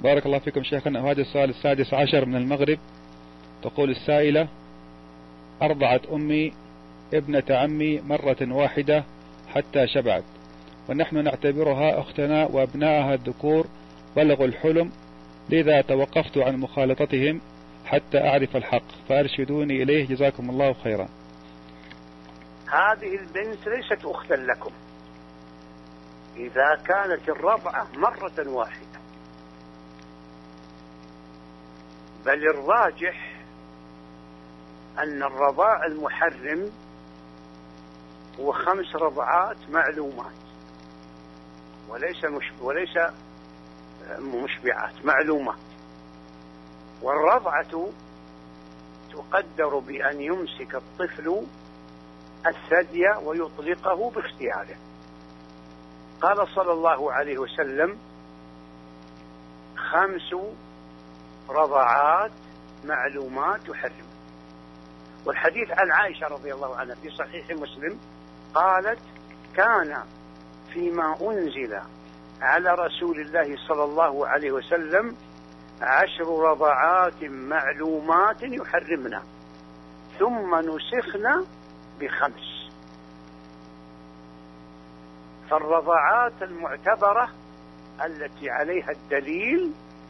بارك الله فيكم شيخنا. وهذا السؤال السادس عشر من المغرب. تقول السائلة: أرضعت أمي ابنة عمي مرة واحدة حتى شبعت، ونحن نعتبرها أختنا وأبنائها الذكور بلغوا الحلم، لذا توقفت عن مخالطتهم حتى أعرف الحق، فأرشدوني إليه جزاكم الله خيرا. هذه البنت ليست أختا لكم إذا كانت الرضعة مرة واحدة، بل الراجح أن الرضاع المحرم هو 5 رضعات معلومات، وليس مشبعات، معلومات. والرضعة تقدر بأن يمسك الطفل الثدي ويطلقه باختياره. قال صلى الله عليه وسلم: 5 رضعات معلومات تحرم. والحديث عن عائشة رضي الله عنها في صحيح مسلم قالت: كان فيما أنزل على رسول الله صلى الله عليه وسلم 10 رضعات معلومات يحرمنا، ثم نسخنا ب5. فالرضعات المعتبرة التي عليها الدليل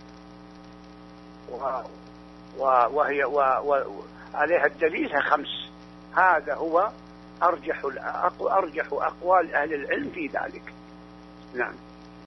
وهي عليها الدليل 5. هذا هو أرجح أقوال أهل العلم في ذلك. نعم.